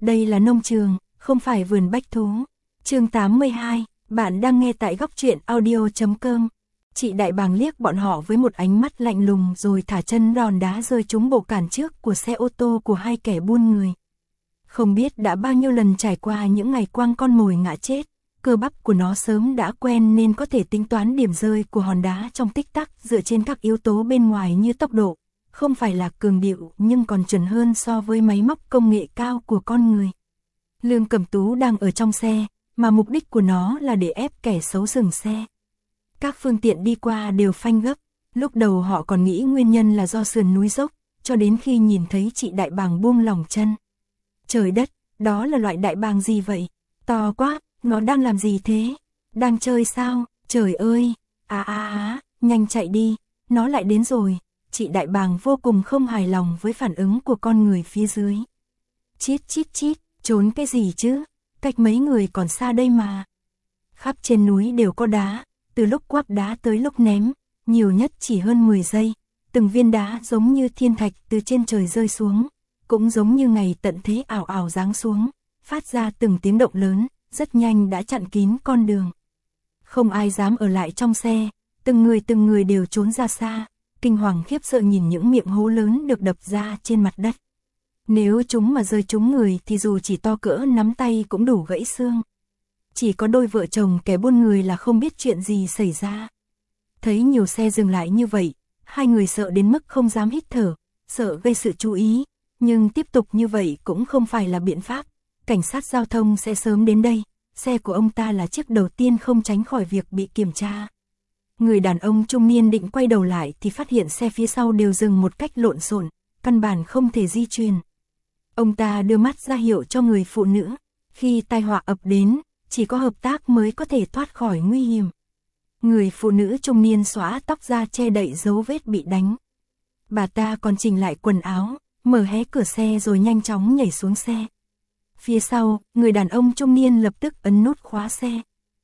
Đây là nông trường, không phải vườn bách thú. Chương 82, bạn đang nghe tại góc truyện audio.com. Chị đại bàng liếc bọn họ với một ánh mắt lạnh lùng rồi thả chân đòn đá rơi trúng bộ cản trước của xe ô tô của hai kẻ buôn người. Không biết đã bao nhiêu lần trải qua những ngày quăng con mồi ngã chết, cơ bắp của nó sớm đã quen nên có thể tính toán điểm rơi của hòn đá trong tích tắc dựa trên các yếu tố bên ngoài như tốc độ, không phải là cường điệu nhưng còn chuẩn hơn so với máy móc công nghệ cao của con người. Lương Cẩm Tú đang ở trong xe, mà mục đích của nó là để ép kẻ xấu dừng xe. Các phương tiện đi qua đều phanh gấp, lúc đầu họ còn nghĩ nguyên nhân là do sườn núi dốc, cho đến khi nhìn thấy chị đại bàng buông lỏng chân. Trời đất, đó là loại đại bàng gì vậy? To quá, nó đang làm gì thế? Đang chơi sao? Trời ơi, nhanh chạy đi, nó lại đến rồi. Chị đại bàng vô cùng không hài lòng với phản ứng của con người phía dưới. Chít chít chít, trốn cái gì chứ? Cách mấy người còn xa đây mà. Khắp trên núi đều có đá, từ lúc quắp đá tới lúc ném, nhiều nhất chỉ hơn 10 giây. Từng viên đá giống như thiên thạch từ trên trời rơi xuống, cũng giống như ngày tận thế ảo ảo giáng xuống, phát ra từng tiếng động lớn, rất nhanh đã chặn kín con đường. Không ai dám ở lại trong xe, từng người đều trốn ra xa, kinh hoàng khiếp sợ nhìn những miệng hố lớn được đập ra trên mặt đất. Nếu chúng mà rơi trúng người thì dù chỉ to cỡ nắm tay cũng đủ gãy xương. Chỉ có đôi vợ chồng kẻ buôn người là không biết chuyện gì xảy ra. Thấy nhiều xe dừng lại như vậy, hai người sợ đến mức không dám hít thở, sợ gây sự chú ý, nhưng tiếp tục như vậy cũng không phải là biện pháp. Cảnh sát giao thông sẽ sớm đến đây, xe của ông ta là chiếc đầu tiên không tránh khỏi việc bị kiểm tra. Người đàn ông trung niên định quay đầu lại thì phát hiện xe phía sau đều dừng một cách lộn xộn, căn bản không thể di chuyển. Ông ta đưa mắt ra hiệu cho người phụ nữ, khi tai họa ập đến, chỉ có hợp tác mới có thể thoát khỏi nguy hiểm. Người phụ nữ trung niên xõa tóc ra che đậy dấu vết bị đánh. Bà ta còn chỉnh lại quần áo, mở hé cửa xe rồi nhanh chóng nhảy xuống xe. Phía sau, người đàn ông trung niên lập tức ấn nút khóa xe.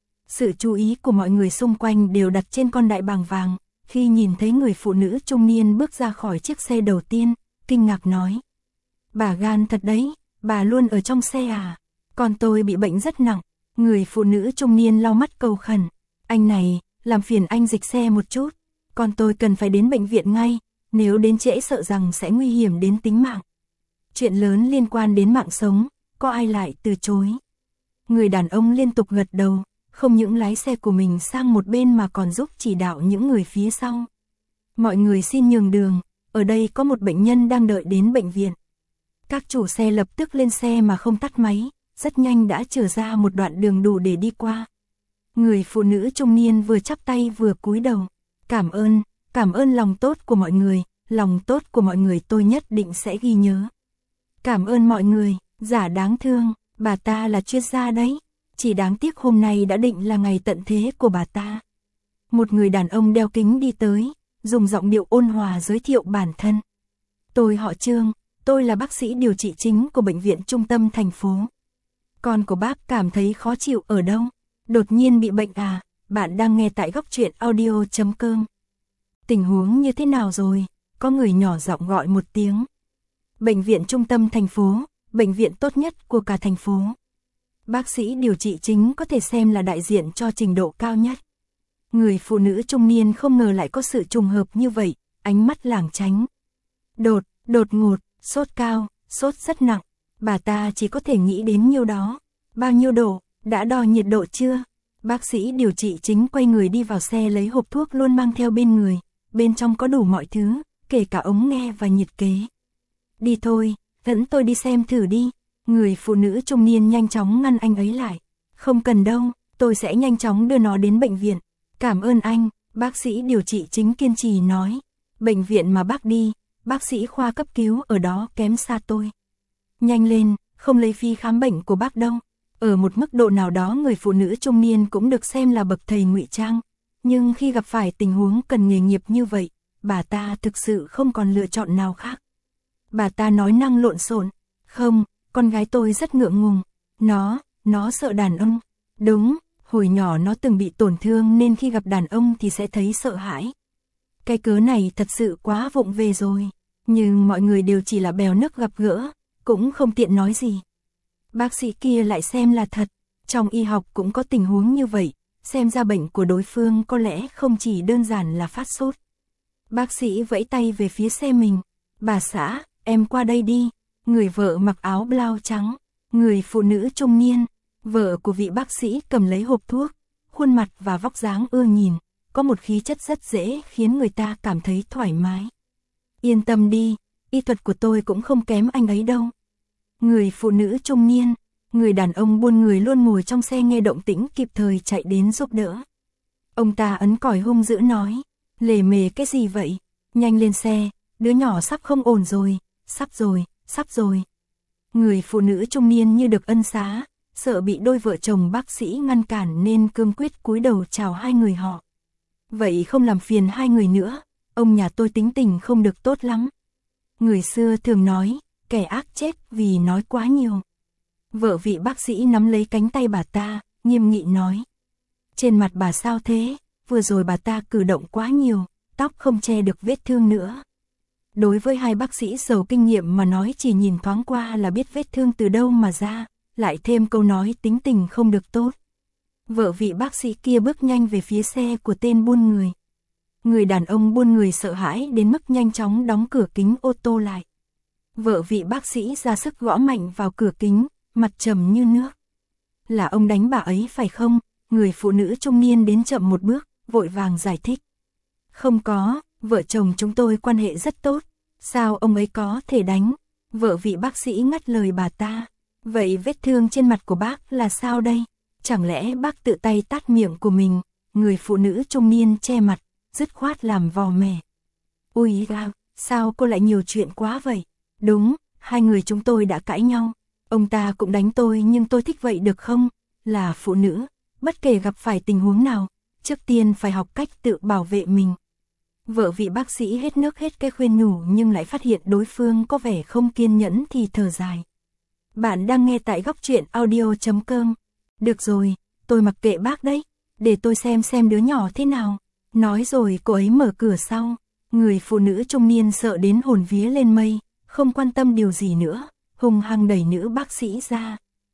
Sự chú ý của mọi người xung quanh đều đặt trên con đại bàng vàng, khi nhìn thấy người phụ nữ trung niên bước ra khỏi chiếc xe đầu tiên, kinh ngạc nói. Bà gan thật đấy, bà luôn ở trong xe à? Con tôi bị bệnh rất nặng. Người phụ nữ trung niên lau mắt cầu khẩn. Anh này, làm phiền anh dịch xe một chút. Con tôi cần phải đến bệnh viện ngay, nếu đến trễ sợ rằng sẽ nguy hiểm đến tính mạng. Chuyện lớn liên quan đến mạng sống, có ai lại từ chối? Người đàn ông liên tục gật đầu, không những lái xe của mình sang một bên mà còn giúp chỉ đạo những người phía sau. Mọi người xin nhường đường, ở đây có một bệnh nhân đang đợi đến bệnh viện. Các chủ xe lập tức lên xe mà không tắt máy, rất nhanh đã chở ra một đoạn đường đủ để đi qua. Người phụ nữ trung niên vừa chắp tay vừa cúi đầu. Cảm ơn lòng tốt của mọi người, lòng tốt của mọi người tôi nhất định sẽ ghi nhớ. Cảm ơn mọi người, giả đáng thương, bà ta là chuyên gia đấy. Chỉ đáng tiếc hôm nay đã định là ngày tận thế của bà ta. Một người đàn ông đeo kính đi tới, dùng giọng điệu ôn hòa giới thiệu bản thân. Tôi họ Trương, tôi là bác sĩ điều trị chính của bệnh viện trung tâm thành phố. Con của bác cảm thấy khó chịu ở đâu? Đột nhiên bị bệnh à? Bạn đang nghe tại góc truyện audio.com. Tình huống như thế nào rồi? Có người nhỏ giọng gọi một tiếng. Bệnh viện trung tâm thành phố, bệnh viện tốt nhất của cả thành phố. Bác sĩ điều trị chính có thể xem là đại diện cho trình độ cao nhất. Người phụ nữ trung niên không ngờ lại có sự trùng hợp như vậy, ánh mắt lảng tránh. Đột ngột, sốt cao, sốt rất nặng. Bà ta chỉ có thể nghĩ đến nhiêu đó. Bao nhiêu độ, đã đo nhiệt độ chưa? Bác sĩ điều trị chính quay người đi vào xe lấy hộp thuốc luôn mang theo bên người. Bên trong có đủ mọi thứ, kể cả ống nghe và nhiệt kế. Đi thôi, dẫn tôi đi xem thử đi. Người phụ nữ trung niên nhanh chóng ngăn anh ấy lại. Không cần đâu, tôi sẽ nhanh chóng đưa nó đến bệnh viện. Cảm ơn anh, bác sĩ điều trị chính kiên trì nói. Bệnh viện mà bác đi, bác sĩ khoa cấp cứu ở đó kém xa tôi. Nhanh lên, không lấy phí khám bệnh của bác đâu. Ở một mức độ nào đó người phụ nữ trung niên cũng được xem là bậc thầy ngụy trang. Nhưng khi gặp phải tình huống cần nghề nghiệp như vậy, bà ta thực sự không còn lựa chọn nào khác. Bà ta nói năng lộn xộn. Không, con gái tôi rất ngượng ngùng. Nó sợ đàn ông. Đúng, hồi nhỏ nó từng bị tổn thương nên khi gặp đàn ông thì sẽ thấy sợ hãi. Cái cớ này thật sự quá vụng về rồi. Nhưng mọi người đều chỉ là bèo nước gặp gỡ, cũng không tiện nói gì. Bác sĩ kia lại xem là thật, trong y học cũng có tình huống như vậy, xem ra bệnh của đối phương có lẽ không chỉ đơn giản là phát sốt. Bác sĩ vẫy tay về phía xe mình, bà xã, em qua đây đi, người vợ mặc áo blau trắng, người phụ nữ trung niên, vợ của vị bác sĩ cầm lấy hộp thuốc, khuôn mặt và vóc dáng ưa nhìn, có một khí chất rất dễ khiến người ta cảm thấy thoải mái. Yên tâm đi, y thuật của tôi cũng không kém anh ấy đâu. Người phụ nữ trung niên, người đàn ông buôn người luôn ngồi trong xe nghe động tĩnh kịp thời chạy đến giúp đỡ. Ông ta ấn còi hung dữ nói, lề mề cái gì vậy, nhanh lên xe, đứa nhỏ sắp không ổn rồi, sắp rồi, sắp rồi. Người phụ nữ trung niên như được ân xá, sợ bị đôi vợ chồng bác sĩ ngăn cản nên cương quyết cúi đầu chào hai người họ. Vậy không làm phiền hai người nữa, ông nhà tôi tính tình không được tốt lắm. Người xưa thường nói, kẻ ác chết vì nói quá nhiều. Vợ vị bác sĩ nắm lấy cánh tay bà ta, nghiêm nghị nói. Trên mặt bà sao thế, vừa rồi bà ta cử động quá nhiều, tóc không che được vết thương nữa. Đối với hai bác sĩ giàu kinh nghiệm mà nói chỉ nhìn thoáng qua là biết vết thương từ đâu mà ra, lại thêm câu nói tính tình không được tốt. Vợ vị bác sĩ kia bước nhanh về phía xe của tên buôn người. Người đàn ông buôn người sợ hãi đến mức nhanh chóng đóng cửa kính ô tô lại. Vợ vị bác sĩ ra sức gõ mạnh vào cửa kính, mặt trầm như nước. Là ông đánh bà ấy phải không? Người phụ nữ trung niên đến chậm một bước, vội vàng giải thích. Không có, vợ chồng chúng tôi quan hệ rất tốt, sao ông ấy có thể đánh? Vợ vị bác sĩ ngắt lời bà ta. Vậy vết thương trên mặt của bác là sao đây? Chẳng lẽ bác tự tay tát miệng của mình? Người phụ nữ trung niên che mặt, dứt khoát làm vò mẻ. Ui ra, sao cô lại nhiều chuyện quá vậy? Đúng, hai người chúng tôi đã cãi nhau. Ông ta cũng đánh tôi nhưng tôi thích vậy được không? Là phụ nữ, bất kể gặp phải tình huống nào, trước tiên phải học cách tự bảo vệ mình. Vợ vị bác sĩ hết nước hết cái khuyên nhủ nhưng lại phát hiện đối phương có vẻ không kiên nhẫn thì thở dài. Bạn đang nghe tại Góc Truyện Audio.com. Được rồi, tôi mặc kệ bác đấy, để tôi xem đứa nhỏ thế nào. Nói rồi cô ấy mở cửa sau. Người phụ nữ trung niên sợ đến hồn vía lên mây, không quan tâm điều gì nữa, hung hăng đẩy nữ bác sĩ ra.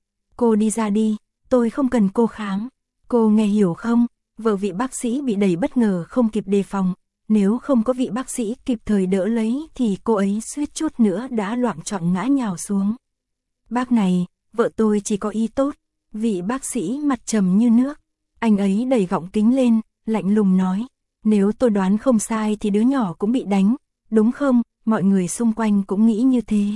Cô đi ra đi, tôi không cần cô khám. Cô nghe hiểu không? Vợ vị bác sĩ bị đẩy bất ngờ không kịp đề phòng. Nếu không có vị bác sĩ kịp thời đỡ lấy thì cô ấy suýt chút nữa đã loạng choạng ngã nhào xuống. Bác này, vợ tôi chỉ có ý tốt. Vị bác sĩ mặt trầm như nước. Anh ấy đẩy gọng kính lên, lạnh lùng nói. Nếu tôi đoán không sai thì đứa nhỏ cũng bị đánh, đúng không? Mọi người xung quanh cũng nghĩ như thế.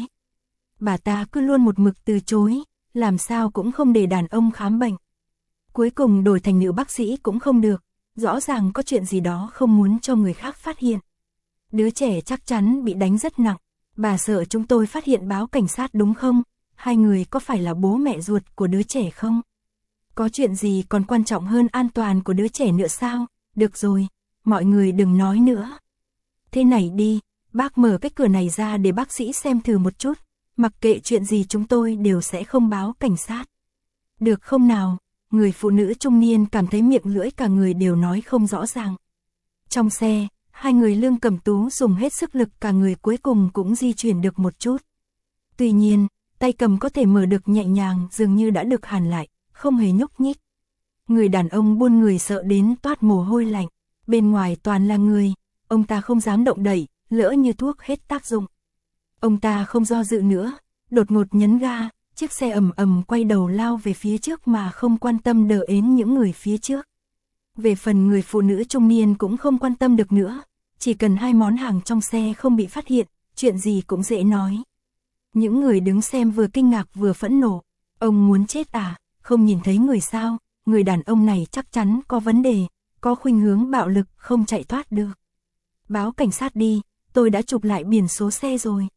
Bà ta cứ luôn một mực từ chối, làm sao cũng không để đàn ông khám bệnh. Cuối cùng đổi thành nữ bác sĩ cũng không được, rõ ràng có chuyện gì đó không muốn cho người khác phát hiện. Đứa trẻ chắc chắn bị đánh rất nặng, bà sợ chúng tôi phát hiện báo cảnh sát đúng không? Hai người có phải là bố mẹ ruột của đứa trẻ không? Có chuyện gì còn quan trọng hơn an toàn của đứa trẻ nữa sao? Được rồi, mọi người đừng nói nữa. Thế này đi, bác mở cái cửa này ra để bác sĩ xem thử một chút, mặc kệ chuyện gì chúng tôi đều sẽ không báo cảnh sát. Được không nào? Người phụ nữ trung niên cảm thấy miệng lưỡi cả người đều nói không rõ ràng. Trong xe, hai người Lương Cẩm Tú dùng hết sức lực cả người cuối cùng cũng di chuyển được một chút. Tuy nhiên, tay cầm có thể mở được nhẹ nhàng dường như đã được hàn lại, không hề nhúc nhích. Người đàn ông buôn người sợ đến toát mồ hôi lạnh, bên ngoài toàn là người, ông ta không dám động đậy, lỡ như thuốc hết tác dụng. Ông ta không do dự nữa, đột ngột nhấn ga, chiếc xe ầm ầm quay đầu lao về phía trước mà không quan tâm đờ ến những người phía trước. Về phần người phụ nữ trung niên cũng không quan tâm được nữa, chỉ cần hai món hàng trong xe không bị phát hiện, chuyện gì cũng dễ nói. Những người đứng xem vừa kinh ngạc vừa phẫn nộ, ông muốn chết à, không nhìn thấy người sao, người đàn ông này chắc chắn có vấn đề, có khuynh hướng bạo lực không chạy thoát được. Báo cảnh sát đi, tôi đã chụp lại biển số xe rồi.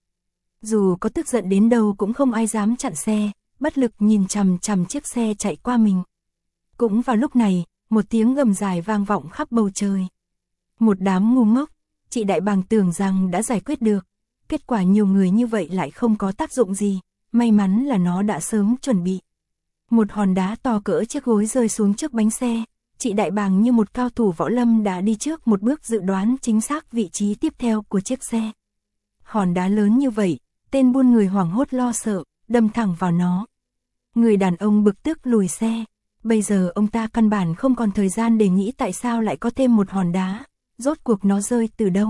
Dù có tức giận đến đâu cũng không ai dám chặn xe, bất lực nhìn chằm chằm chiếc xe chạy qua mình. Cũng vào lúc này, một tiếng gầm dài vang vọng khắp bầu trời. Một đám ngu ngốc, chị Đại Bàng tưởng rằng đã giải quyết được, kết quả nhiều người như vậy lại không có tác dụng gì, may mắn là nó đã sớm chuẩn bị. Một hòn đá to cỡ chiếc gối rơi xuống trước bánh xe, chị Đại Bàng như một cao thủ võ lâm đã đi trước một bước dự đoán chính xác vị trí tiếp theo của chiếc xe. Hòn đá lớn như vậy, tên buôn người hoảng hốt lo sợ, đâm thẳng vào nó. Người đàn ông bực tức lùi xe. Bây giờ ông ta căn bản không còn thời gian để nghĩ tại sao lại có thêm một hòn đá, rốt cuộc nó rơi từ đâu.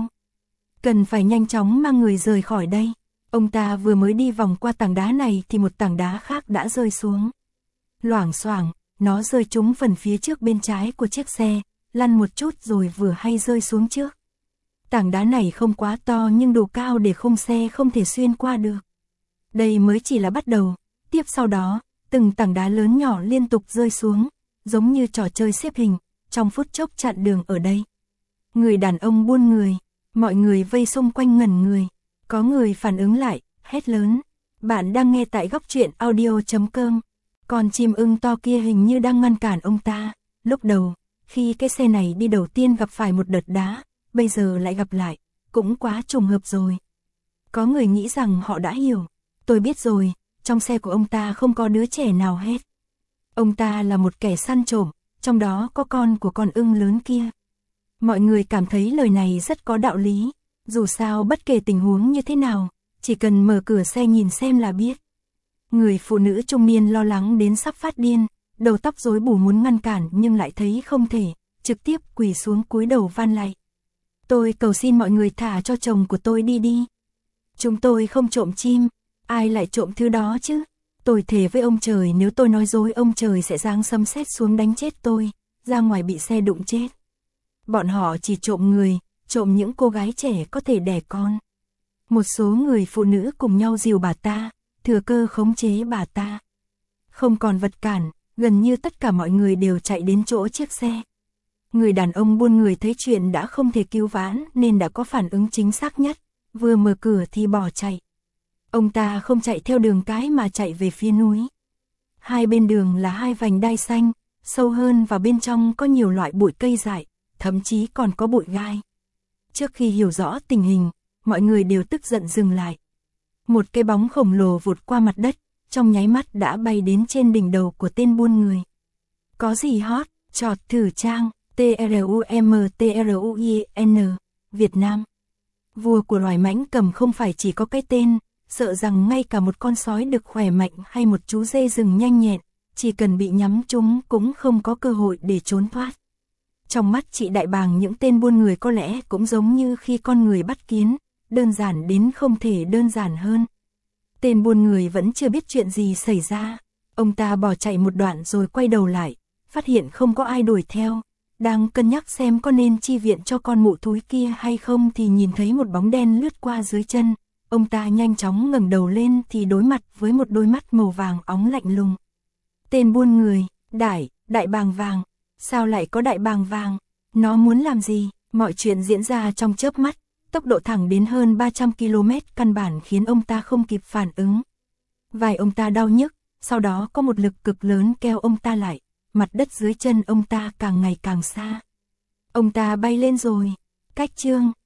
Cần phải nhanh chóng mang người rời khỏi đây. Ông ta vừa mới đi vòng qua tảng đá này thì một tảng đá khác đã rơi xuống. Loảng xoảng, nó rơi trúng phần phía trước bên trái của chiếc xe, lăn một chút rồi vừa hay rơi xuống trước. Tảng đá này không quá to nhưng đủ cao để khung xe không thể xuyên qua được. Đây mới chỉ là bắt đầu, tiếp sau đó, từng tảng đá lớn nhỏ liên tục rơi xuống, giống như trò chơi xếp hình, trong phút chốc chặn đường ở đây. Người đàn ông buôn người, mọi người vây xung quanh ngẩn người, có người phản ứng lại, hét lớn. Bạn đang nghe tại góc truyện audio.com. Con chim ưng to kia hình như đang ngăn cản ông ta. Lúc đầu, khi cái xe này đi đầu tiên gặp phải một đợt đá, bây giờ lại gặp lại, cũng quá trùng hợp rồi. Có người nghĩ rằng họ đã hiểu. Tôi biết rồi, trong xe của ông ta không có đứa trẻ nào hết. Ông ta là một kẻ săn trộm, trong đó có con của con ưng lớn kia. Mọi người cảm thấy lời này rất có đạo lý. Dù sao bất kể tình huống như thế nào, chỉ cần mở cửa xe nhìn xem là biết. Người phụ nữ trung niên lo lắng đến sắp phát điên, đầu tóc rối bù muốn ngăn cản nhưng lại thấy không thể, trực tiếp quỳ xuống cúi đầu van lạy. Tôi cầu xin mọi người thả cho chồng của tôi đi đi. Chúng tôi không trộm chim, ai lại trộm thứ đó chứ? Tôi thề với ông trời nếu tôi nói dối ông trời sẽ giáng sấm sét xuống đánh chết tôi, ra ngoài bị xe đụng chết. Bọn họ chỉ trộm người, trộm những cô gái trẻ có thể đẻ con. Một số người phụ nữ cùng nhau dìu bà ta, thừa cơ khống chế bà ta. Không còn vật cản, gần như tất cả mọi người đều chạy đến chỗ chiếc xe. Người đàn ông buôn người thấy chuyện đã không thể cứu vãn nên đã có phản ứng chính xác nhất, vừa mở cửa thì bỏ chạy. Ông ta không chạy theo đường cái mà chạy về phía núi. Hai bên đường là hai vành đai xanh, sâu hơn vào bên trong có nhiều loại bụi cây dại, thậm chí còn có bụi gai. Trước khi hiểu rõ tình hình, mọi người đều tức giận dừng lại. Một cái bóng khổng lồ vụt qua mặt đất, trong nháy mắt đã bay đến trên đỉnh đầu của tên buôn người. Có gì hot, chọt thử trang, TRUMTRUIN, Việt Nam. Vua của loài mãnh cầm không phải chỉ có cái tên, sợ rằng ngay cả một con sói đực khỏe mạnh hay một chú dê rừng nhanh nhẹn, chỉ cần bị nhắm trúng cũng không có cơ hội để trốn thoát. Trong mắt chị Đại Bàng những tên buôn người có lẽ cũng giống như khi con người bắt kiến, đơn giản đến không thể đơn giản hơn. Tên buôn người vẫn chưa biết chuyện gì xảy ra, ông ta bỏ chạy một đoạn rồi quay đầu lại, phát hiện không có ai đuổi theo, đang cân nhắc xem có nên chi viện cho con mụ thúi kia hay không thì nhìn thấy một bóng đen lướt qua dưới chân, ông ta nhanh chóng ngẩng đầu lên thì đối mặt với một đôi mắt màu vàng óng lạnh lùng. Tên buôn người, đại bàng vàng, sao lại có đại bàng vàng, nó muốn làm gì? Mọi chuyện diễn ra trong chớp mắt, tốc độ thẳng đến hơn 300 km căn bản khiến ông ta không kịp phản ứng. Vai ông ta đau nhức, sau đó có một lực cực lớn kéo ông ta lại, mặt đất dưới chân ông ta càng ngày càng xa. Ông ta bay lên rồi, cách chương.